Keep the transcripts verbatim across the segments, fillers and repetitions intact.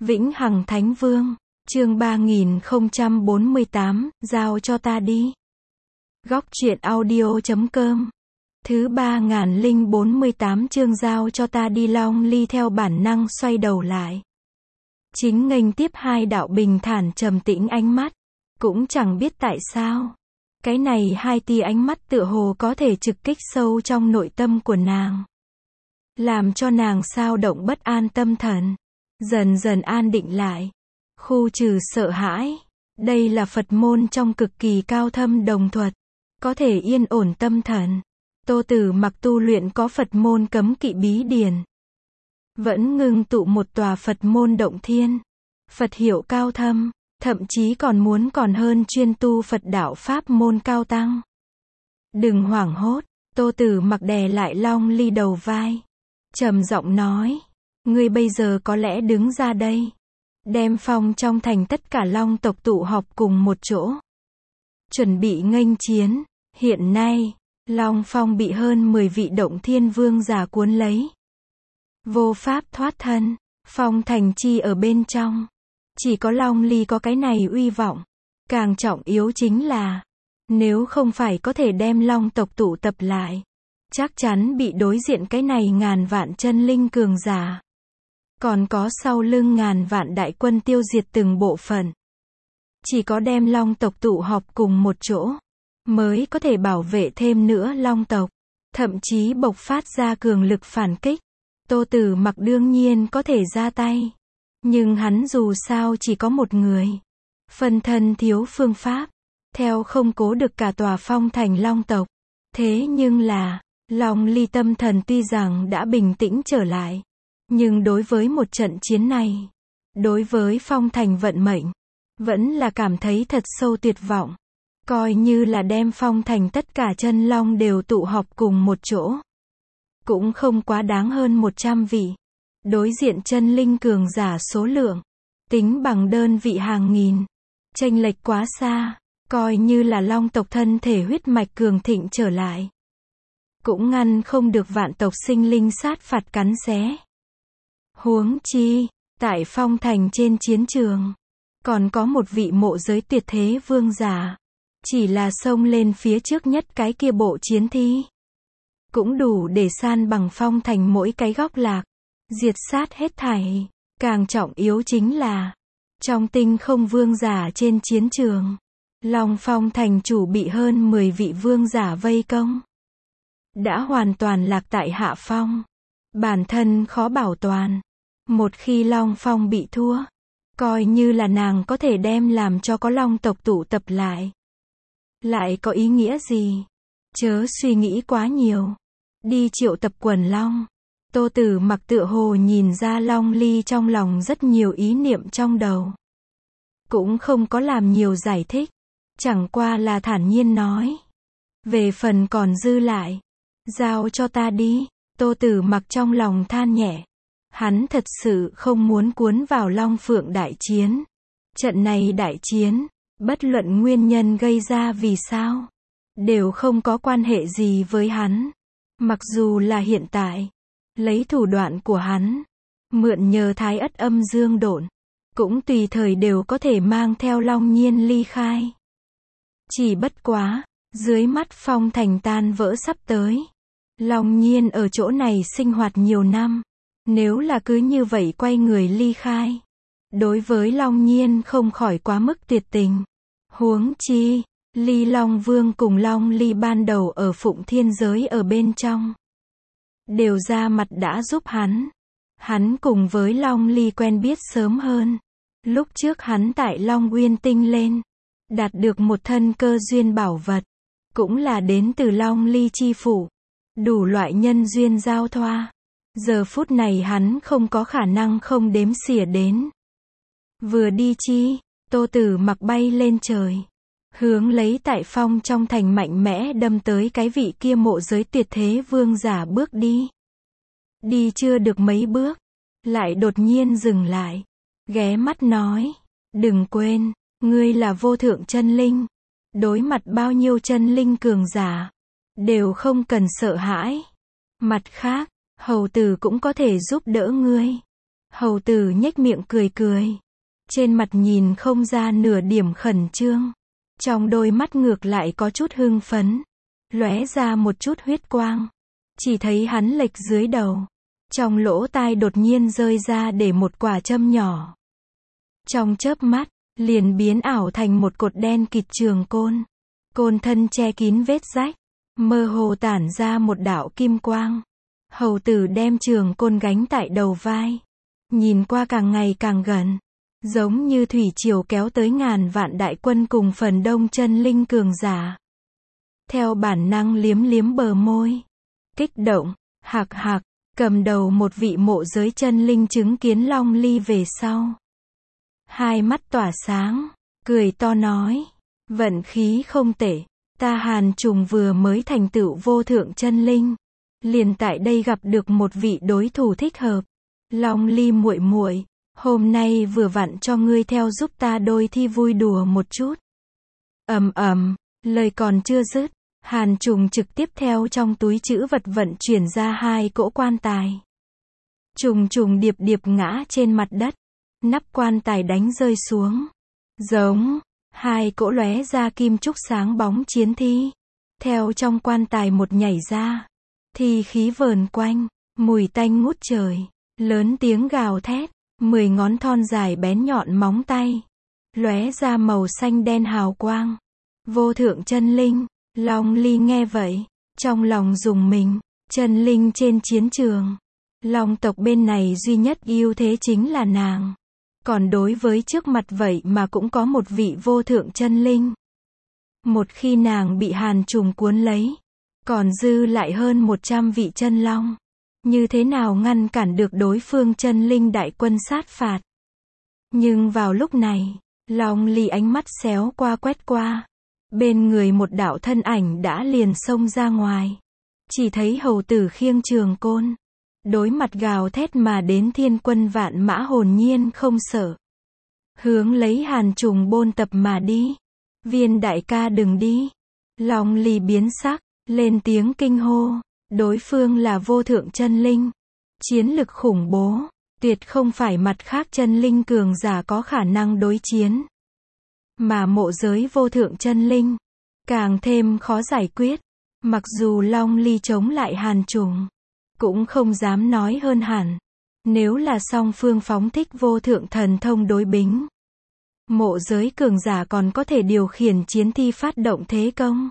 Vĩnh Hằng Thánh Vương, chương ba nghìn không trăm bốn mươi tám, giao cho ta đi. Góc truyện audio chấm com. Thứ ba nghìn không trăm bốn mươi tám chương giao cho ta đi. Long Ly theo bản năng xoay đầu lại. Chính nghênh tiếp hai đạo bình thản trầm tĩnh ánh mắt. Cũng chẳng biết tại sao. Cái này hai tia ánh mắt tựa hồ có thể trực kích sâu trong nội tâm của nàng. Làm cho nàng sao động bất an tâm thần. Dần dần an định lại. Khu trừ sợ hãi. Đây là Phật môn trong cực kỳ cao thâm đồng thuật. Có thể yên ổn tâm thần. Tô Tử Mặc tu luyện có Phật môn cấm kỵ bí điển. Vẫn ngưng tụ một tòa Phật môn động thiên. Phật hiệu cao thâm. Thậm chí còn muốn còn hơn chuyên tu Phật đạo Pháp môn cao tăng. Đừng hoảng hốt. Tô Tử Mặc đè lại Long Ly đầu vai. Trầm giọng nói. Ngươi bây giờ có lẽ đứng ra đây. Đem phong trong thành tất cả long tộc tụ họp cùng một chỗ. Chuẩn bị nghênh chiến. Hiện nay, Long Phong bị hơn mười vị động thiên vương giả cuốn lấy. Vô pháp thoát thân. Phong thành chi ở bên trong. Chỉ có Long Ly có cái này uy vọng. Càng trọng yếu chính là, nếu không phải có thể đem long tộc tụ tập lại, chắc chắn bị đối diện cái này ngàn vạn chân linh cường giả. Còn có sau lưng ngàn vạn đại quân tiêu diệt từng bộ phận. Chỉ có đem long tộc tụ họp cùng một chỗ, mới có thể bảo vệ thêm nữa long tộc. Thậm chí bộc phát ra cường lực phản kích. Tô Tử Mặc đương nhiên có thể ra tay. Nhưng hắn dù sao chỉ có một người. Phân thân thiếu phương pháp. Theo không cố được cả tòa phong thành long tộc. Thế nhưng là, Long Ly tâm thần tuy rằng đã bình tĩnh trở lại. Nhưng đối với một trận chiến này, đối với phong thành vận mệnh, vẫn là cảm thấy thật sâu tuyệt vọng. Coi như là đem phong thành tất cả chân long đều tụ họp cùng một chỗ. Cũng không quá đáng hơn một trăm vị. Đối diện chân linh cường giả số lượng, tính bằng đơn vị hàng nghìn. Chênh lệch quá xa, coi như là long tộc thân thể huyết mạch cường thịnh trở lại. Cũng ngăn không được vạn tộc sinh linh sát phạt cắn xé. Huống chi, tại phong thành trên chiến trường, còn có một vị mộ giới tuyệt thế vương giả. Chỉ là xông lên phía trước nhất cái kia bộ chiến thi. Cũng đủ để san bằng phong thành mỗi cái góc lạc. Diệt sát hết thảy. Càng trọng yếu chính là, trong tinh không vương giả trên chiến trường, Long Phong thành chủ bị hơn mười vị vương giả vây công. Đã hoàn toàn lạc tại hạ phong. Bản thân khó bảo toàn. Một khi Long Phong bị thua, coi như là nàng có thể đem làm cho có long tộc tụ tập lại. Lại có ý nghĩa gì? Chớ suy nghĩ quá nhiều. Đi triệu tập quần long. Tô Tử Mặc tựa hồ nhìn ra Long Ly trong lòng rất nhiều ý niệm trong đầu. Cũng không có làm nhiều giải thích. Chẳng qua là thản nhiên nói. Về phần còn dư lại, giao cho ta đi. Tô Tử Mặc trong lòng than nhẹ. Hắn thật sự không muốn cuốn vào Long Phượng đại chiến. Trận này đại chiến, bất luận nguyên nhân gây ra vì sao, đều không có quan hệ gì với hắn. Mặc dù là hiện tại, lấy thủ đoạn của hắn, mượn nhờ thái ất âm dương độn, cũng tùy thời đều có thể mang theo Long Nhiên ly khai. Chỉ bất quá, dưới mắt phong thành tan vỡ sắp tới. Long Nhiên ở chỗ này sinh hoạt nhiều năm. Nếu là cứ như vậy quay người ly khai, đối với Long Nhiên không khỏi quá mức tuyệt tình. Huống chi, Ly Long Vương cùng Long Ly ban đầu ở Phụng Thiên giới ở bên trong, đều ra mặt đã giúp hắn. Hắn cùng với Long Ly quen biết sớm hơn. Lúc trước hắn tại Long Uyên Tinh lên, đạt được một thân cơ duyên bảo vật, cũng là đến từ Long Ly chi phủ. Đủ loại nhân duyên giao thoa. Giờ phút này hắn không có khả năng không đếm xỉa đến. Vừa đi chi, Tô Tử Mặc bay lên trời. Hướng lấy tại phong trong thành mạnh mẽ đâm tới cái vị kia mộ giới tuyệt thế vương giả bước đi. Đi chưa được mấy bước, lại đột nhiên dừng lại. Ghé mắt nói, đừng quên, ngươi là vô thượng chân linh. Đối mặt bao nhiêu chân linh cường giả, đều không cần sợ hãi. Mặt khác, hầu tử cũng có thể giúp đỡ ngươi. Hầu tử nhếch miệng cười cười. Trên mặt nhìn không ra nửa điểm khẩn trương. Trong đôi mắt ngược lại có chút hưng phấn. Lóe ra một chút huyết quang. Chỉ thấy hắn lệch dưới đầu. Trong lỗ tai đột nhiên rơi ra để một quả châm nhỏ. Trong chớp mắt, liền biến ảo thành một cột đen kịt trường côn. Côn thân che kín vết rách. Mơ hồ tản ra một đạo kim quang. Hầu tử đem trường côn gánh tại đầu vai. Nhìn qua càng ngày càng gần. Giống như thủy triều kéo tới ngàn vạn đại quân cùng phần đông chân linh cường giả. Theo bản năng liếm liếm bờ môi. Kích động, hạc hạc, cầm đầu một vị mộ giới chân linh chứng kiến Long Ly về sau. Hai mắt tỏa sáng, cười to nói. Vận khí không tệ, ta Hàn Trùng vừa mới thành tựu vô thượng chân linh. Liền tại đây gặp được một vị đối thủ thích hợp. Long Ly muội muội, hôm nay vừa vặn cho ngươi theo giúp ta đôi thi vui đùa một chút. Ầm ầm, lời còn chưa dứt, Hàn Trùng trực tiếp theo trong túi trữ vật vận chuyển ra hai cỗ quan tài. Trùng trùng điệp điệp ngã trên mặt đất, nắp quan tài đánh rơi xuống. Giống, hai cỗ lóe ra kim trúc sáng bóng chiến thi. Theo trong quan tài một nhảy ra, thi khí vờn quanh, mùi tanh ngút trời, lớn tiếng gào thét, mười ngón thon dài bén nhọn móng tay, lóe ra màu xanh đen hào quang. Vô thượng chân linh, Long Ly nghe vậy, trong lòng rùng mình, chân linh trên chiến trường. Long tộc bên này duy nhất ưu thế chính là nàng. Còn đối với trước mặt vậy mà cũng có một vị vô thượng chân linh. Một khi nàng bị Hàn Trùng cuốn lấy, còn dư lại hơn một trăm vị chân long. Như thế nào ngăn cản được đối phương chân linh đại quân sát phạt. Nhưng vào lúc này, Long Ly ánh mắt xéo qua quét qua. Bên người một đạo thân ảnh đã liền xông ra ngoài. Chỉ thấy hầu tử khiêng trường côn. Đối mặt gào thét mà đến thiên quân vạn mã hồn nhiên không sợ. Hướng lấy Hàn Trùng bôn tập mà đi. Viên đại ca đừng đi. Long Ly biến sắc, lên tiếng kinh hô. Đối phương là vô thượng chân linh. Chiến lực khủng bố. Tuyệt không phải mặt khác chân linh cường giả có khả năng đối chiến. Mà mộ giới vô thượng chân linh. Càng thêm khó giải quyết. Mặc dù Long Ly chống lại Hàn Trùng. Cũng không dám nói hơn hẳn. Nếu là song phương phóng thích vô thượng thần thông đối bính. Mộ giới cường giả còn có thể điều khiển chiến thi phát động thế công.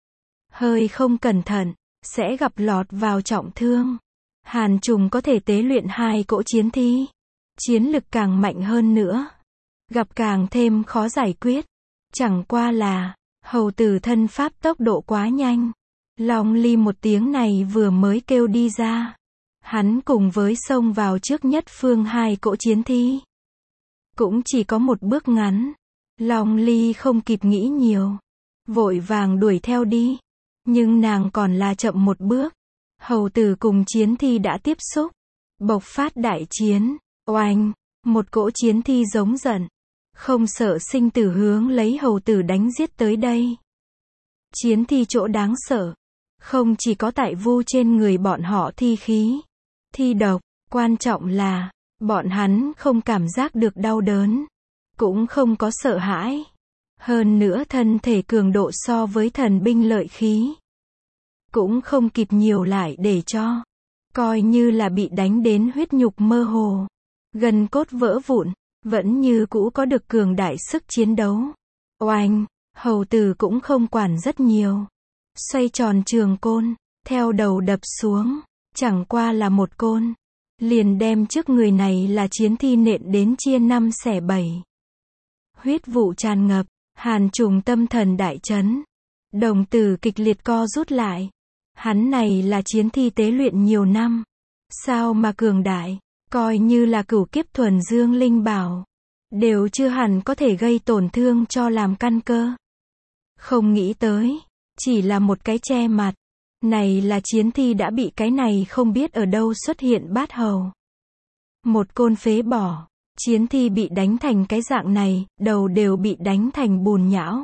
Hơi không cẩn thận, sẽ gặp lọt vào trọng thương. Hàn Trùng có thể tế luyện hai cỗ chiến thi. Chiến lực càng mạnh hơn nữa. Gặp càng thêm khó giải quyết. Chẳng qua là, hầu tử thân pháp tốc độ quá nhanh. Long Ly một tiếng này vừa mới kêu đi ra. Hắn cùng với xông vào trước nhất phương hai cỗ chiến thi. Cũng chỉ có một bước ngắn. Long Ly không kịp nghĩ nhiều. Vội vàng đuổi theo đi. Nhưng nàng còn là chậm một bước. Hầu tử cùng chiến thi đã tiếp xúc. Bộc phát đại chiến. Oanh! Một cỗ chiến thi giống giận. Không sợ sinh tử hướng lấy hầu tử đánh giết tới đây. Chiến thi chỗ đáng sợ. Không chỉ có tại vu trên người bọn họ thi khí. Thi độc. Quan trọng là, bọn hắn không cảm giác được đau đớn. Cũng không có sợ hãi. Hơn nữa thân thể cường độ so với thần binh lợi khí. Cũng không kịp nhiều lại để cho. Coi như là bị đánh đến huyết nhục mơ hồ. Gân cốt vỡ vụn. Vẫn như cũ có được cường đại sức chiến đấu. Oanh, hầu tử cũng không quản rất nhiều. Xoay tròn trường côn, theo đầu đập xuống. Chẳng qua là một côn. Liền đem trước người này là chiến thi nện đến chia năm xẻ bảy. Huyết vụ tràn ngập, Hàn Trùng tâm thần đại chấn. Đồng tử kịch liệt co rút lại. Hắn này là chiến thi tế luyện nhiều năm. Sao mà cường đại, coi như là cửu kiếp thuần dương linh bảo. Đều chưa hẳn có thể gây tổn thương cho làm căn cơ. Không nghĩ tới, chỉ là một cái che mặt. Này là chiến thi đã bị cái này không biết ở đâu xuất hiện bát hầu. Một côn phế bỏ. Chiến thi bị đánh thành cái dạng này, đầu đều bị đánh thành bùn nhão.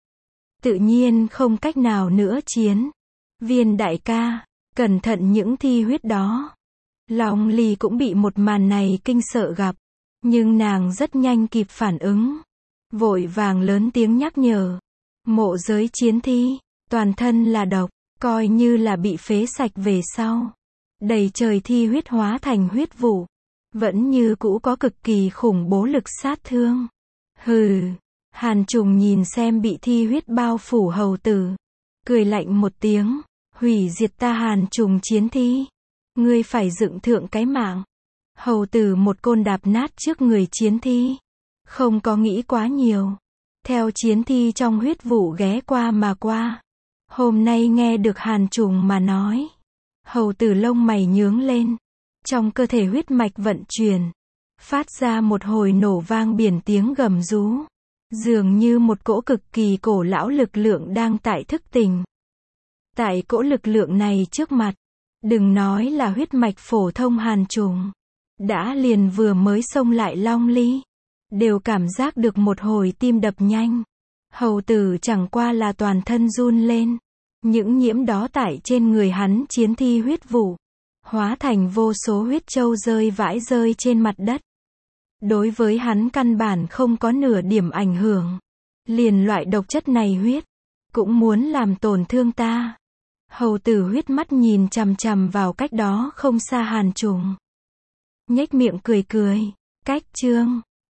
Tự nhiên không cách nào nữa chiến. Viên đại ca, cẩn thận những thi huyết đó. Long Ly cũng bị một màn này kinh sợ gặp. Nhưng nàng rất nhanh kịp phản ứng. Vội vàng lớn tiếng nhắc nhở. Mộ giới chiến thi, toàn thân là độc, coi như là bị phế sạch về sau. Đầy trời thi huyết hóa thành huyết vụ. Vẫn như cũ có cực kỳ khủng bố lực sát thương. Hừ, Hàn Trùng nhìn xem bị thi huyết bao phủ hầu tử. Cười lạnh một tiếng, hủy diệt ta Hàn Trùng chiến thi. Ngươi phải dựng thượng cái mạng. Hầu tử một côn đạp nát trước người chiến thi. Không có nghĩ quá nhiều. Theo chiến thi trong huyết vụ ghé qua mà qua. Hôm nay nghe được Hàn Trùng mà nói. Hầu tử lông mày nhướng lên. Trong cơ thể huyết mạch vận chuyển. Phát ra một hồi nổ vang biển tiếng gầm rú. Dường như một cỗ cực kỳ cổ lão lực lượng đang tại thức tỉnh. Tại cỗ lực lượng này trước mặt. Đừng nói là huyết mạch phổ thông Hàn Trùng. Đã liền vừa mới xông lại Long Ly. Đều cảm giác được một hồi tim đập nhanh. Hầu tử chẳng qua là toàn thân run lên. Những nhiễm đó tại trên người hắn chiến thi huyết vụ. Hóa thành vô số huyết châu rơi vãi rơi trên mặt đất. Đối với hắn căn bản không có nửa điểm ảnh hưởng. Liền loại độc chất này huyết. Cũng muốn làm tổn thương ta. Hầu tử huyết mắt nhìn chằm chằm vào cách đó không xa Hàn Trùng. Nhếch miệng cười cười. Cách chương